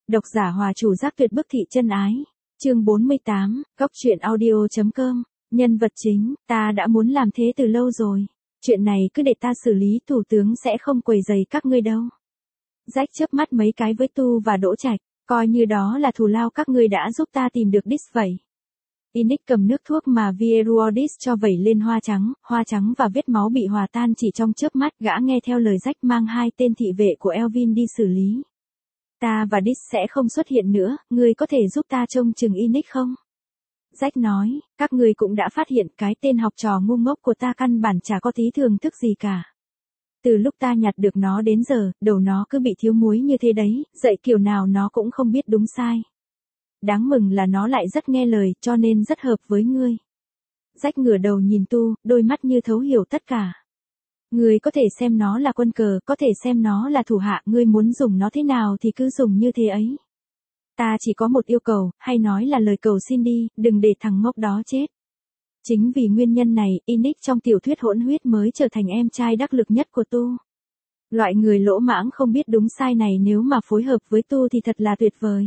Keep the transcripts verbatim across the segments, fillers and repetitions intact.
Độc giả Hòa Chủ Giác Tuyệt Bức Thị chân ái. Chương bốn mươi tám, Góc truyện audio chấm com. Nhân vật chính, ta đã muốn làm thế từ lâu rồi. Chuyện này cứ để ta xử lý, thủ tướng sẽ không quấy rầy các ngươi đâu. Rách chớp mắt mấy cái với Tu và Đỗ Trạch, coi như đó là thù lao các ngươi đã giúp ta tìm được Dis vậy. Inic cầm nước thuốc mà Vieruodis cho vẩy lên hoa trắng, hoa trắng và vết máu bị hòa tan chỉ trong chớp mắt. Gã nghe theo lời Rách mang hai tên thị vệ của Elvin đi xử lý. Ta và Dis sẽ không xuất hiện nữa, ngươi có thể giúp ta trông chừng Inic không? Rách nói, các ngươi cũng đã phát hiện cái tên học trò ngu ngốc của ta căn bản chả có tí thường thức gì cả. Từ lúc ta nhặt được nó đến giờ, đầu nó cứ bị thiếu muối như thế đấy, dạy kiểu nào nó cũng không biết đúng sai. Đáng mừng là nó lại rất nghe lời, cho nên rất hợp với ngươi. Rách ngửa đầu nhìn Tu, đôi mắt như thấu hiểu tất cả. Ngươi có thể xem nó là quân cờ, có thể xem nó là thủ hạ, ngươi muốn dùng nó thế nào thì cứ dùng như thế ấy. Ta chỉ có một yêu cầu, hay nói là lời cầu xin đi, đừng để thằng ngốc đó chết. Chính vì nguyên nhân này, Inic trong tiểu thuyết Hỗn Huyết mới trở thành em trai đắc lực nhất của Tu. Loại người lỗ mãng không biết đúng sai này nếu mà phối hợp với Tu thì thật là tuyệt vời.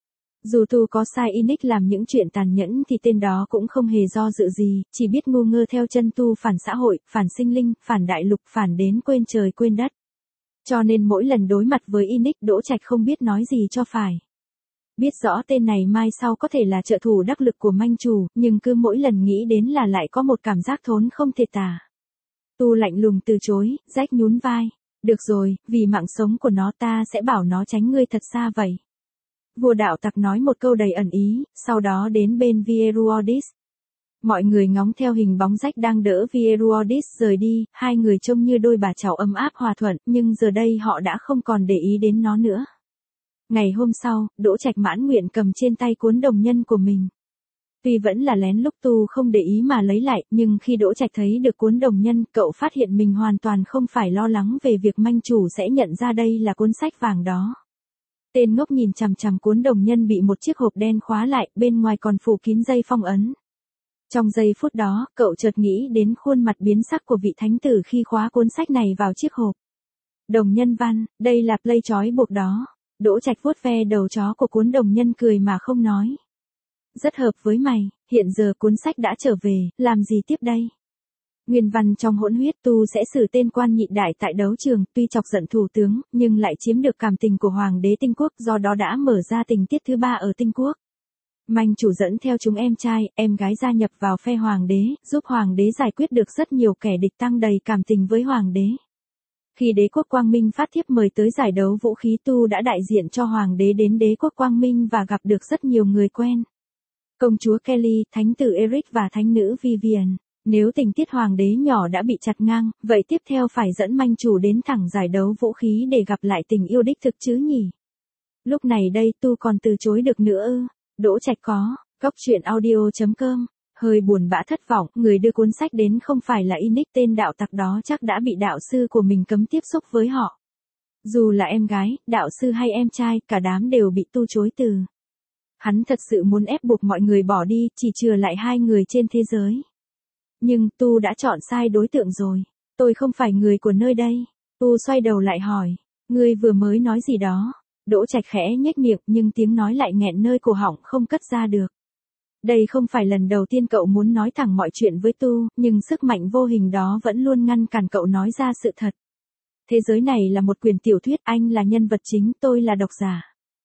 Dù Tu có sai Inic làm những chuyện tàn nhẫn thì tên đó cũng không hề do dự gì, chỉ biết ngu ngơ theo chân Tu, phản xã hội, phản sinh linh, phản đại lục, phản đến quên trời quên đất. Cho nên mỗi lần đối mặt với Inic, Đỗ Trạch không biết nói gì cho phải. Biết rõ tên này mai sau có thể là trợ thủ đắc lực của manh chủ, nhưng cứ mỗi lần nghĩ đến là lại có một cảm giác thốn không thể tả. Tu lạnh lùng từ chối, Rách nhún vai. Được rồi, vì mạng sống của nó ta sẽ bảo nó tránh ngươi thật xa vậy. Vua đạo tặc nói một câu đầy ẩn ý, sau đó đến bên Vieruodis. Mọi người ngóng theo hình bóng Rách đang đỡ Vieruodis rời đi, hai người trông như đôi bà cháu ấm áp hòa thuận, nhưng giờ đây họ đã không còn để ý đến nó nữa. Ngày hôm sau, Đỗ Trạch mãn nguyện cầm trên tay cuốn đồng nhân của mình. Tuy vẫn là lén lúc Tu không để ý mà lấy lại, nhưng khi Đỗ Trạch thấy được cuốn đồng nhân, cậu phát hiện mình hoàn toàn không phải lo lắng về việc manh chủ sẽ nhận ra đây là cuốn sách vàng đó. Tên ngốc nhìn chằm chằm cuốn đồng nhân bị một chiếc hộp đen khóa lại, bên ngoài còn phủ kín dây phong ấn. Trong giây phút đó, cậu chợt nghĩ đến khuôn mặt biến sắc của vị thánh tử khi khóa cuốn sách này vào chiếc hộp. Đồng nhân văn, đây là play trói buộc đó. Đỗ Trạch vuốt ve đầu chó của cuốn đồng nhân cười mà không nói. Rất hợp với mày, hiện giờ cuốn sách đã trở về, làm gì tiếp đây? Nguyên văn trong Hỗn Huyết, Tu sẽ xử tên quan nhị đại tại đấu trường, tuy chọc giận thủ tướng, nhưng lại chiếm được cảm tình của Hoàng đế Tinh Quốc, do đó đã mở ra tình tiết thứ ba ở Tinh Quốc. Manh chủ dẫn theo chúng em trai, em gái gia nhập vào phe Hoàng đế, giúp Hoàng đế giải quyết được rất nhiều kẻ địch, tăng đầy cảm tình với Hoàng đế. Khi đế quốc Quang Minh phát thiếp mời tới giải đấu vũ khí, Tu đã đại diện cho Hoàng đế đến đế quốc Quang Minh và gặp được rất nhiều người quen. Công chúa Kelly, thánh tử Eric và thánh nữ Vivian. Nếu tình tiết Hoàng đế nhỏ đã bị chặt ngang, vậy tiếp theo phải dẫn manh chủ đến thẳng giải đấu vũ khí để gặp lại tình yêu đích thực chứ nhỉ? Lúc này đây Tu còn từ chối được nữa ư? Đỗ Trạch có, Góc truyện audio chấm com. Hơi buồn bã thất vọng, người đưa cuốn sách đến không phải là Inic, tên đạo tặc đó chắc đã bị đạo sư của mình cấm tiếp xúc với họ. Dù là em gái, đạo sư hay em trai, cả đám đều bị Tu chối từ. Hắn thật sự muốn ép buộc mọi người bỏ đi, chỉ chừa lại hai người trên thế giới. Nhưng Tu đã chọn sai đối tượng rồi. Tôi không phải người của nơi đây. Tu xoay đầu lại hỏi, ngươi vừa mới nói gì đó? Đỗ Trạch khẽ nhếch miệng nhưng tiếng nói lại nghẹn nơi cổ họng không cất ra được. Đây không phải lần đầu tiên cậu muốn nói thẳng mọi chuyện với Tu, nhưng sức mạnh vô hình đó vẫn luôn ngăn cản cậu nói ra sự thật. Thế giới này là một quyển tiểu thuyết, anh là nhân vật chính, tôi là độc giả.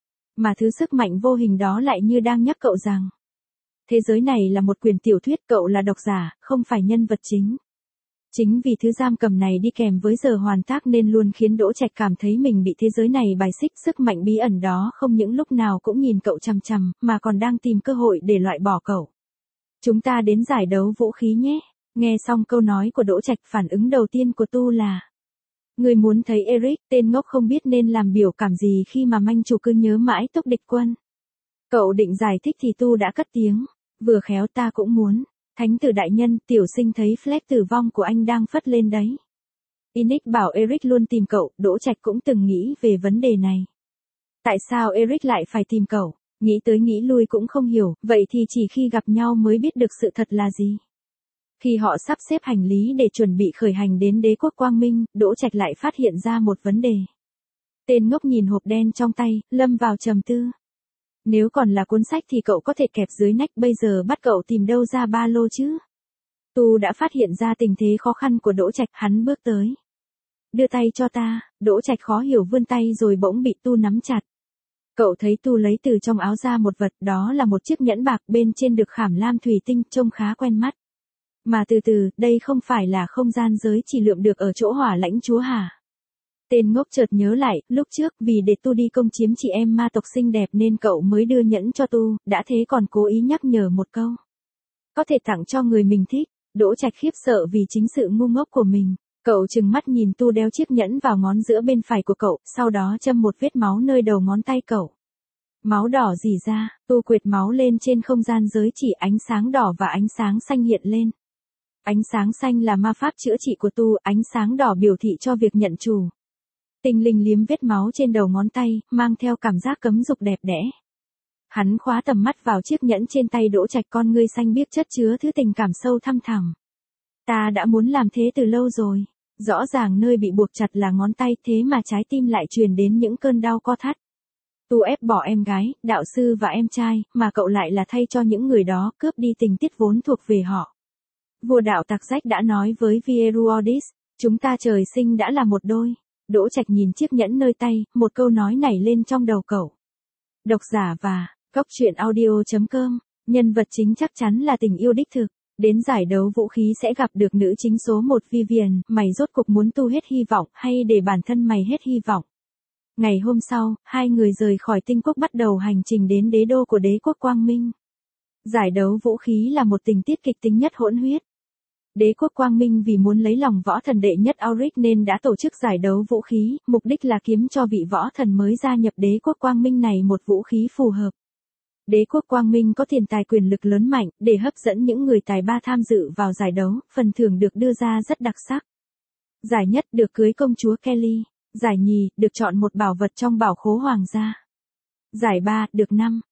Mà thứ sức mạnh vô hình đó lại như đang nhắc cậu rằng, thế giới này là một quyển tiểu thuyết, cậu là độc giả, không phải nhân vật chính. Chính vì thứ giam cầm này đi kèm với giờ hoàn tác nên luôn khiến Đỗ Trạch cảm thấy mình bị thế giới này bài xích, sức mạnh bí ẩn đó không những lúc nào cũng nhìn cậu chằm chằm, mà còn đang tìm cơ hội để loại bỏ cậu. Chúng ta đến giải đấu vũ khí nhé. Nghe xong câu nói của Đỗ Trạch, phản ứng đầu tiên của Tu là, người muốn thấy Eric, tên ngốc không biết nên làm biểu cảm gì khi mà manh chủ cứ nhớ mãi túc địch quân. Cậu định giải thích thì Tu đã cất tiếng, vừa khéo ta cũng muốn. Thánh tử đại nhân, tiểu sinh thấy flag tử vong của anh đang phất lên đấy. Inic bảo Eric luôn tìm cậu, Đỗ Trạch cũng từng nghĩ về vấn đề này. Tại sao Eric lại phải tìm cậu? Nghĩ tới nghĩ lui cũng không hiểu, vậy thì chỉ khi gặp nhau mới biết được sự thật là gì. Khi họ sắp xếp hành lý để chuẩn bị khởi hành đến đế quốc Quang Minh, Đỗ Trạch lại phát hiện ra một vấn đề. Tên ngốc nhìn hộp đen trong tay, lâm vào trầm tư. Nếu còn là cuốn sách thì cậu có thể kẹp dưới nách, bây giờ bắt cậu tìm đâu ra ba lô chứ? Tu đã phát hiện ra tình thế khó khăn của Đỗ Trạch, hắn bước tới. Đưa tay cho ta, Đỗ Trạch khó hiểu vươn tay rồi bỗng bị Tu nắm chặt. Cậu thấy Tu lấy từ trong áo ra một vật, đó là một chiếc nhẫn bạc, bên trên được khảm lam thủy tinh, trông khá quen mắt. Mà từ từ, đây không phải là không gian giới chỉ lượm được ở chỗ Hỏa Lãnh Chúa hả? Tên ngốc chợt nhớ lại, lúc trước vì để Tu đi công chiếm chị em ma tộc xinh đẹp nên cậu mới đưa nhẫn cho Tu, đã thế còn cố ý nhắc nhở một câu. Có thể tặng cho người mình thích. Đỗ Trạch khiếp sợ vì chính sự ngu ngốc của mình. Cậu trừng mắt nhìn Tu đeo chiếc nhẫn vào ngón giữa bên phải của cậu, sau đó châm một vết máu nơi đầu ngón tay cậu. Máu đỏ rỉ ra, Tu quệt máu lên trên không gian giới chỉ, ánh sáng đỏ và ánh sáng xanh hiện lên. Ánh sáng xanh là ma pháp chữa trị của Tu, ánh sáng đỏ biểu thị cho việc nhận chủ. Tinh linh liếm vết máu trên đầu ngón tay, mang theo cảm giác cấm dục đẹp đẽ. Hắn khóa tầm mắt vào chiếc nhẫn trên tay Đỗ Trạch, con ngươi xanh biếc chất chứa thứ tình cảm sâu thăm thẳm. Ta đã muốn làm thế từ lâu rồi. Rõ ràng nơi bị buộc chặt là ngón tay, thế mà trái tim lại truyền đến những cơn đau co thắt. Tu ép bỏ em gái, đạo sư và em trai, mà cậu lại là thay cho những người đó, cướp đi tình tiết vốn thuộc về họ. Vua đạo tặc rách đã nói với Vieruodis, chúng ta trời sinh đã là một đôi. Đỗ Trạch nhìn chiếc nhẫn nơi tay, một câu nói nảy lên trong đầu cậu. Độc giả và Góc truyện audio chấm com, nhân vật chính chắc chắn là tình yêu đích thực. Đến giải đấu vũ khí sẽ gặp được nữ chính số một Vivian, mày rốt cục muốn Tu hết hy vọng hay để bản thân mày hết hy vọng? Ngày hôm sau, hai người rời khỏi tinh quốc bắt đầu hành trình đến đế đô của đế quốc Quang Minh. Giải đấu vũ khí là một tình tiết kịch tính nhất hỗn huyết. Đế quốc Quang Minh vì muốn lấy lòng võ thần đệ nhất Auric nên đã tổ chức giải đấu vũ khí, mục đích là kiếm cho vị võ thần mới gia nhập đế quốc Quang Minh này một vũ khí phù hợp. Đế quốc Quang Minh có tiền tài quyền lực lớn mạnh, để hấp dẫn những người tài ba tham dự vào giải đấu, phần thưởng được đưa ra rất đặc sắc. Giải nhất được cưới công chúa Kelly, giải nhì được chọn một bảo vật trong bảo khố hoàng gia. Giải ba được năm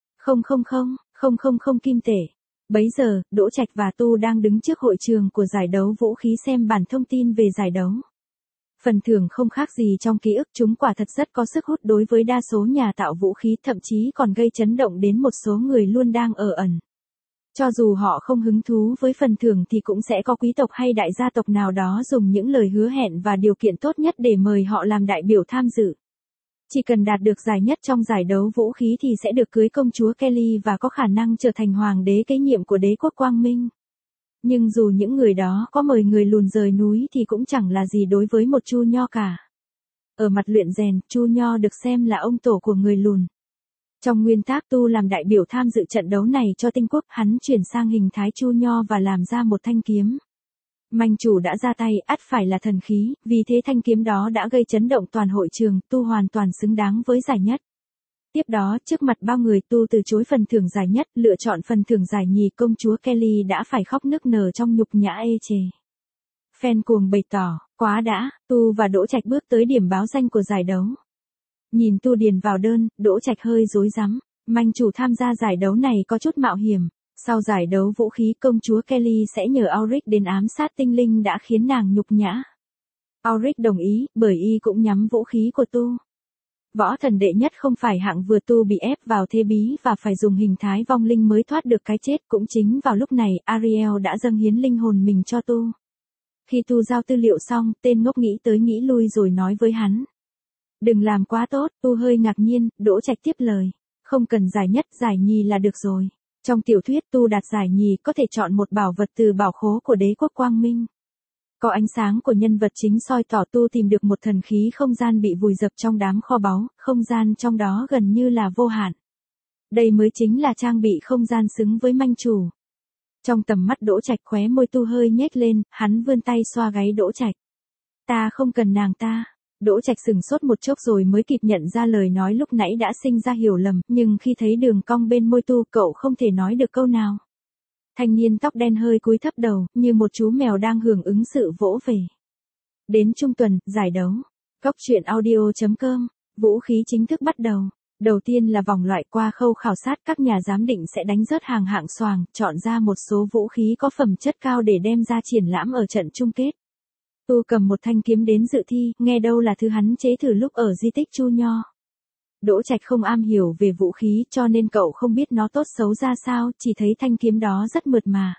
nghìn kim tệ. Bấy giờ, Đỗ Trạch và Tu đang đứng trước hội trường của giải đấu vũ khí xem bản thông tin về giải đấu. Phần thưởng không khác gì trong ký ức, chúng quả thật rất có sức hút đối với đa số nhà tạo vũ khí, thậm chí còn gây chấn động đến một số người luôn đang ở ẩn. Cho dù họ không hứng thú với phần thưởng thì cũng sẽ có quý tộc hay đại gia tộc nào đó dùng những lời hứa hẹn và điều kiện tốt nhất để mời họ làm đại biểu tham dự. Chỉ cần đạt được giải nhất trong giải đấu vũ khí thì sẽ được cưới công chúa Kelly và có khả năng trở thành hoàng đế kế nhiệm của đế quốc Quang Minh. Nhưng dù những người đó có mời người lùn rời núi thì cũng chẳng là gì đối với một Chu Nho cả. Ở mặt luyện rèn, Chu Nho được xem là ông tổ của người lùn. Trong nguyên tắc, Tu làm đại biểu tham dự trận đấu này cho tinh quốc, hắn chuyển sang hình thái Chu Nho và làm ra một thanh kiếm. Manh chủ đã ra tay, ắt phải là thần khí, vì thế thanh kiếm đó đã gây chấn động toàn hội trường, Tu hoàn toàn xứng đáng với giải nhất. Tiếp đó, trước mặt bao người, Tu từ chối phần thưởng giải nhất, lựa chọn phần thưởng giải nhì, công chúa Kelly đã phải khóc nức nở trong nhục nhã ê chề. Fan cuồng bày tỏ, quá đã, Tu và Đỗ Trạch bước tới điểm báo danh của giải đấu. Nhìn Tu điền vào đơn, Đỗ Trạch hơi rối rắm, manh chủ tham gia giải đấu này có chút mạo hiểm. Sau giải đấu vũ khí, công chúa Kelly sẽ nhờ Auric đến ám sát tinh linh đã khiến nàng nhục nhã. Auric đồng ý, bởi y cũng nhắm vũ khí của Tu. Võ thần đệ nhất không phải hạng vừa, Tu bị ép vào thế bí và phải dùng hình thái vong linh mới thoát được cái chết. Cũng chính vào lúc này, Ariel đã dâng hiến linh hồn mình cho Tu. Khi Tu giao tư liệu xong, tên ngốc nghĩ tới nghĩ lui rồi nói với hắn. Đừng làm quá tốt. Tu hơi ngạc nhiên, Đỗ Trạch tiếp lời. Không cần giải nhất, giải nhì là được rồi. Trong tiểu thuyết, Tu đạt giải nhì có thể chọn một bảo vật từ bảo khố của đế quốc Quang Minh. Có ánh sáng của nhân vật chính soi tỏ, Tu tìm được một thần khí không gian bị vùi dập trong đám kho báu, không gian trong đó gần như là vô hạn. Đây mới chính là trang bị không gian xứng với manh chủ. Trong tầm mắt Đỗ Trạch, khóe môi Tu hơi nhếch lên, hắn vươn tay xoa gáy Đỗ Trạch. Ta không cần nàng ta. Đỗ Trạch sừng sốt một chốc rồi mới kịp nhận ra lời nói lúc nãy đã sinh ra hiểu lầm, nhưng khi thấy đường cong bên môi Tu, cậu không thể nói được câu nào. Thanh niên tóc đen hơi cúi thấp đầu, như một chú mèo đang hưởng ứng sự vỗ về. Đến trung tuần, giải đấu. Góc truyện audio chấm com, vũ khí chính thức bắt đầu. Đầu tiên là vòng loại, qua khâu khảo sát, các nhà giám định sẽ đánh rớt hàng hạng xoàng, chọn ra một số vũ khí có phẩm chất cao để đem ra triển lãm ở trận chung kết. Tu cầm một thanh kiếm đến dự thi, nghe đâu là thứ hắn chế thử lúc ở di tích Chu Nho. Đỗ Trạch không am hiểu về vũ khí cho nên cậu không biết nó tốt xấu ra sao, chỉ thấy thanh kiếm đó rất mượt mà.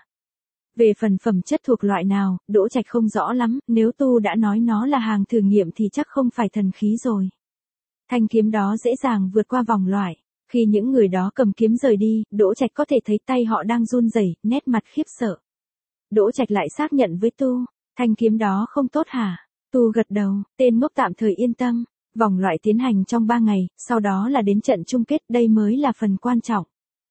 Về phần phẩm chất thuộc loại nào, Đỗ Trạch không rõ lắm, nếu Tu đã nói nó là hàng thử nghiệm thì chắc không phải thần khí rồi. Thanh kiếm đó dễ dàng vượt qua vòng loại. Khi những người đó cầm kiếm rời đi, Đỗ Trạch có thể thấy tay họ đang run rẩy, nét mặt khiếp sợ. Đỗ Trạch lại xác nhận với Tu, thanh kiếm đó không tốt hả? Tu gật đầu, tên ngốc tạm thời yên tâm. Vòng loại tiến hành trong ba ngày, sau đó là đến trận chung kết, đây mới là phần quan trọng.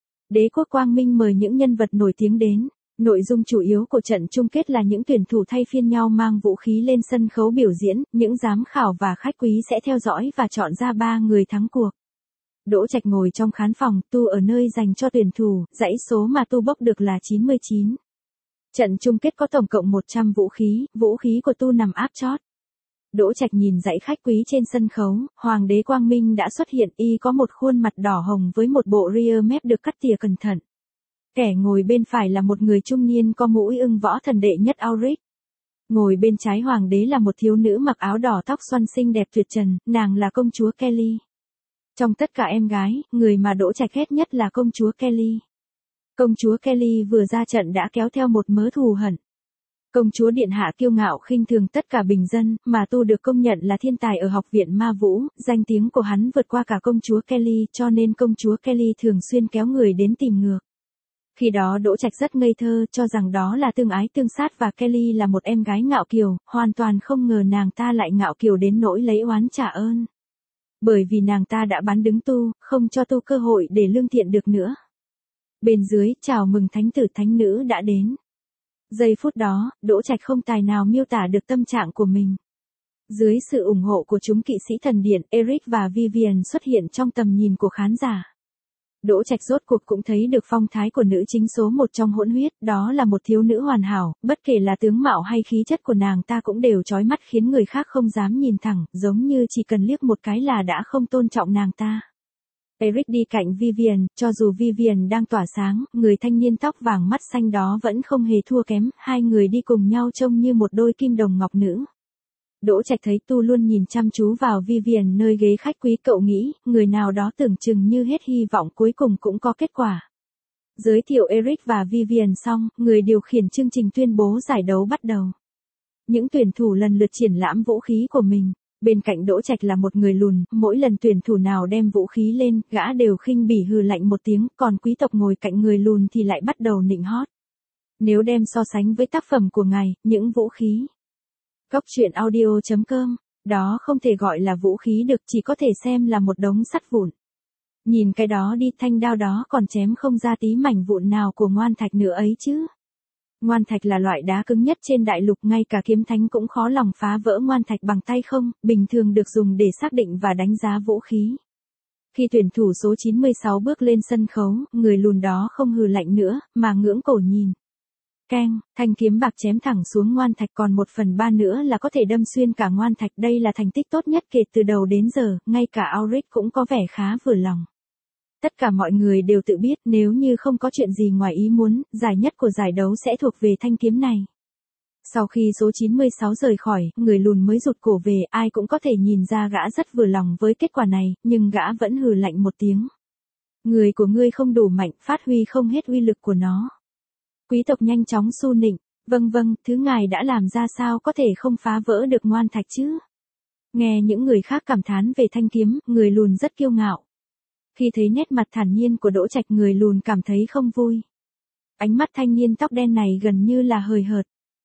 Đế quốc Quang Minh mời những nhân vật nổi tiếng đến. Nội dung chủ yếu của trận chung kết là những tuyển thủ thay phiên nhau mang vũ khí lên sân khấu biểu diễn, những giám khảo và khách quý sẽ theo dõi và chọn ra ba người thắng cuộc. Đỗ Trạch ngồi trong khán phòng, Tu ở nơi dành cho tuyển thủ, dãy số mà Tu bốc được là chín mươi chín. Trận chung kết có tổng cộng một trăm vũ khí, vũ khí của Tu nằm áp chót. Đỗ Trạch nhìn dãy khách quý trên sân khấu, Hoàng đế Quang Minh đã xuất hiện, y có một khuôn mặt đỏ hồng với một bộ rear mép được cắt tỉa cẩn thận. Kẻ ngồi bên phải là một người trung niên có mũi ưng võ thần đệ nhất Auric. Ngồi bên trái hoàng đế là một thiếu nữ mặc áo đỏ tóc xoăn xinh đẹp tuyệt trần, nàng là công chúa Kelly. Trong tất cả em gái, người mà Đỗ Trạch ghét nhất là công chúa Kelly. Công chúa Kelly vừa ra trận đã kéo theo một mớ thù hận. Công chúa điện hạ kiêu ngạo khinh thường tất cả bình dân, mà Tu được công nhận là thiên tài ở học viện ma vũ, danh tiếng của hắn vượt qua cả công chúa Kelly, cho nên công chúa Kelly thường xuyên kéo người đến tìm ngược. Khi đó Đỗ Trạch rất ngây thơ, cho rằng đó là tương ái tương sát và Kelly là một em gái ngạo kiều, hoàn toàn không ngờ nàng ta lại ngạo kiều đến nỗi lấy oán trả ơn. Bởi vì nàng ta đã bán đứng Tu, không cho Tu cơ hội để lương thiện được nữa. Bên dưới, chào mừng thánh tử thánh nữ đã đến. Giây phút đó, Đỗ Trạch không tài nào miêu tả được tâm trạng của mình. Dưới sự ủng hộ của chúng kỵ sĩ thần điện, Eric và Vivian xuất hiện trong tầm nhìn của khán giả. Đỗ Trạch rốt cuộc cũng thấy được phong thái của nữ chính số một trong hỗn huyết, đó là một thiếu nữ hoàn hảo, bất kể là tướng mạo hay khí chất của nàng ta cũng đều chói mắt khiến người khác không dám nhìn thẳng, giống như chỉ cần liếc một cái là đã không tôn trọng nàng ta. Eric đi cạnh Vivian, cho dù Vivian đang tỏa sáng, người thanh niên tóc vàng mắt xanh đó vẫn không hề thua kém, hai người đi cùng nhau trông như một đôi kim đồng ngọc nữ. Đỗ Trạch thấy Tu luôn nhìn chăm chú vào Vivian nơi ghế khách quý, cậu nghĩ, người nào đó tưởng chừng như hết hy vọng cuối cùng cũng có kết quả. Giới thiệu Eric và Vivian xong, người điều khiển chương trình tuyên bố giải đấu bắt đầu. Những tuyển thủ lần lượt triển lãm vũ khí của mình. Bên cạnh Đỗ Trạch là một người lùn, mỗi lần tuyển thủ nào đem vũ khí lên, gã đều khinh bỉ hừ lạnh một tiếng, còn quý tộc ngồi cạnh người lùn thì lại bắt đầu nịnh hót. Nếu đem so sánh với tác phẩm của ngài, những vũ khí. Góc truyện audio chấm com, đó không thể gọi là vũ khí được, chỉ có thể xem là một đống sắt vụn. Nhìn cái đó đi, thanh đao đó còn chém không ra tí mảnh vụn nào của ngoan thạch nữa ấy chứ. Ngoan thạch là loại đá cứng nhất trên đại lục, ngay cả kiếm thánh cũng khó lòng phá vỡ ngoan thạch bằng tay không, bình thường được dùng để xác định và đánh giá vũ khí. Khi tuyển thủ số chín mươi sáu bước lên sân khấu, người lùn đó không hừ lạnh nữa, mà ngưỡng cổ nhìn. Keng, thanh kiếm bạc chém thẳng xuống ngoan thạch, còn một phần ba nữa là có thể đâm xuyên cả ngoan thạch, đây là thành tích tốt nhất kể từ đầu đến giờ, ngay cả Auric cũng có vẻ khá vừa lòng. Tất cả mọi người đều tự biết nếu như không có chuyện gì ngoài ý muốn, giải nhất của giải đấu sẽ thuộc về thanh kiếm này. Sau khi số chín mươi sáu rời khỏi, người lùn mới rụt cổ về, ai cũng có thể nhìn ra gã rất vừa lòng với kết quả này, nhưng gã vẫn hừ lạnh một tiếng. Người của ngươi không đủ mạnh, phát huy không hết uy lực của nó. Quý tộc nhanh chóng xu nịnh, vâng vâng, thứ ngài đã làm ra sao có thể không phá vỡ được ngoan thạch chứ. Nghe những người khác cảm thán về thanh kiếm, người lùn rất kiêu ngạo. Khi thấy nét mặt thản nhiên của Đỗ Trạch, người lùn cảm thấy không vui. Ánh mắt thanh niên tóc đen này gần như là hời hợt.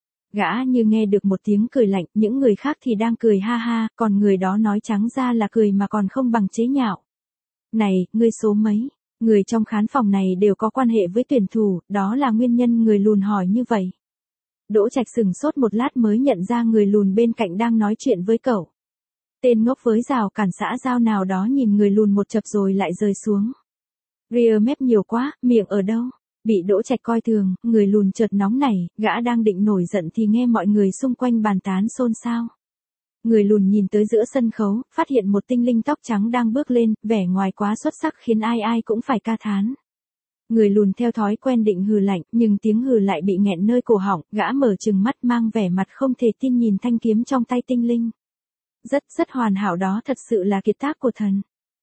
Gã như nghe được một tiếng cười lạnh, những người khác thì đang cười ha ha, còn người đó nói trắng ra là cười mà còn không bằng chế nhạo. Này, ngươi số mấy? Người trong khán phòng này đều có quan hệ với tuyển thủ, đó là nguyên nhân người lùn hỏi như vậy. Đỗ Trạch sừng sốt một lát mới nhận ra người lùn bên cạnh đang nói chuyện với cậu. Tên ngốc với rào cản xã giao nào đó nhìn người lùn một chập rồi lại rơi xuống. Rear mép nhiều quá, miệng ở đâu? Bị Đỗ Trạch coi thường, người lùn chợt nóng nảy, gã đang định nổi giận thì nghe mọi người xung quanh bàn tán xôn xao. Người lùn nhìn tới giữa sân khấu, phát hiện một tinh linh tóc trắng đang bước lên, vẻ ngoài quá xuất sắc khiến ai ai cũng phải ca thán. Người lùn theo thói quen định hừ lạnh, nhưng tiếng hừ lại bị nghẹn nơi cổ họng, gã mở trừng mắt mang vẻ mặt không thể tin nhìn thanh kiếm trong tay tinh linh. Rất rất hoàn hảo, đó thật sự là kiệt tác của thần.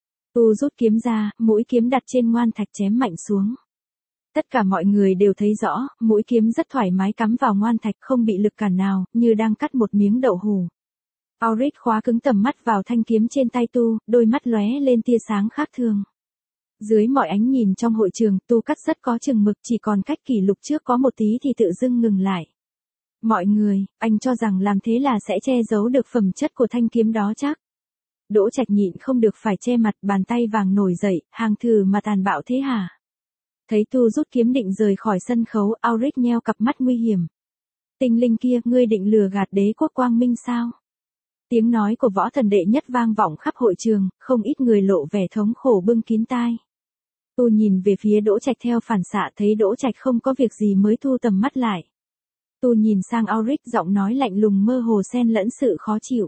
Tu rút kiếm ra, mũi kiếm đặt trên ngoan thạch chém mạnh xuống. Tất cả mọi người đều thấy rõ, mũi kiếm rất thoải mái cắm vào ngoan thạch không bị lực cản nào, như đang cắt một miếng đậu hủ. Auric khóa cứng tầm mắt vào thanh kiếm trên tay Tu, đôi mắt lóe lên tia sáng khác thường. Dưới mọi ánh nhìn trong hội trường, Tu cắt rất có chừng mực, chỉ còn cách kỷ lục trước có một tí thì tự dưng ngừng lại. Mọi người, anh cho rằng làm thế là sẽ che giấu được phẩm chất của thanh kiếm đó chắc. Đỗ Trạch nhịn không được phải che mặt, bàn tay vàng nổi dậy, hàng thử mà tàn bạo thế hả? Thấy Tu rút kiếm định rời khỏi sân khấu, Auric nheo cặp mắt nguy hiểm. Tinh linh kia, ngươi định lừa gạt đế quốc quang minh sao? Tiếng nói của võ thần đệ nhất vang vọng khắp hội trường, không ít người lộ vẻ thống khổ bưng kín tai. Tu nhìn về phía Đỗ Trạch theo phản xạ, thấy Đỗ Trạch không có việc gì mới thu tầm mắt lại. Tu nhìn sang Auric, giọng nói lạnh lùng mơ hồ xen lẫn sự khó chịu.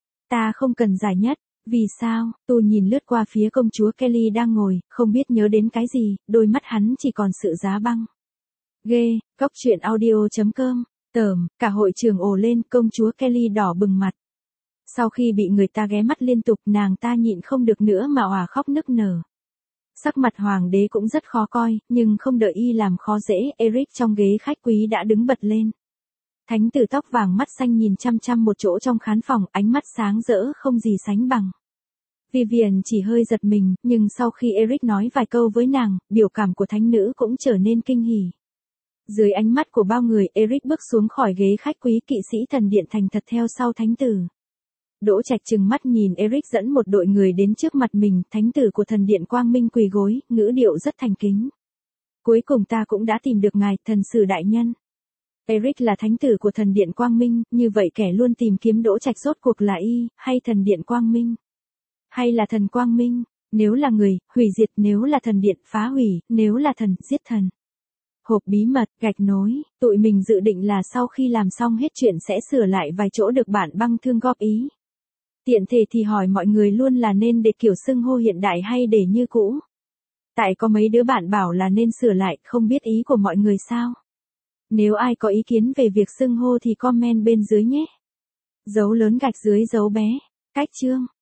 Ta không cần giải nhất. Vì sao? Tu nhìn lướt qua phía công chúa Kelly đang ngồi, không biết nhớ đến cái gì, đôi mắt hắn chỉ còn sự giá băng. Ghê, cóc truyện audio chấm com, tởm, cả hội trường ồ lên, công chúa Kelly đỏ bừng mặt. Sau khi bị người ta ghé mắt liên tục, nàng ta nhịn không được nữa mà òa khóc nức nở. Sắc mặt hoàng đế cũng rất khó coi, nhưng không đợi y làm khó dễ, Eric trong ghế khách quý đã đứng bật lên. Thánh tử tóc vàng mắt xanh nhìn chăm chăm một chỗ trong khán phòng, ánh mắt sáng rỡ không gì sánh bằng. Vivian chỉ hơi giật mình, nhưng sau khi Eric nói vài câu với nàng, biểu cảm của thánh nữ cũng trở nên kinh hỉ. Dưới ánh mắt của bao người, Eric bước xuống khỏi ghế khách quý, kỵ sĩ thần điện thành thật theo sau thánh tử. Đỗ Trạch trừng mắt nhìn Eric dẫn một đội người đến trước mặt mình, thánh tử của thần điện quang minh quỳ gối, ngữ điệu rất thành kính. Cuối cùng ta cũng đã tìm được ngài, thần sử đại nhân. Eric là thánh tử của thần điện quang minh, như vậy kẻ luôn tìm kiếm Đỗ Trạch rốt cuộc là y, hay thần điện quang minh? Hay là thần quang minh? Nếu là người, hủy diệt; nếu là thần điện, phá hủy; nếu là thần, giết thần. Hộp bí mật, gạch nối, tụi mình dự định là sau khi làm xong hết chuyện sẽ sửa lại vài chỗ được bản băng thương góp ý. Tiện thể thì hỏi mọi người luôn là nên để kiểu xưng hô hiện đại hay để như cũ. Tại có mấy đứa bạn bảo là nên sửa lại, không biết ý của mọi người sao? Nếu ai có ý kiến về việc xưng hô thì comment bên dưới nhé. Dấu lớn gạch dưới dấu bé. Cách chương.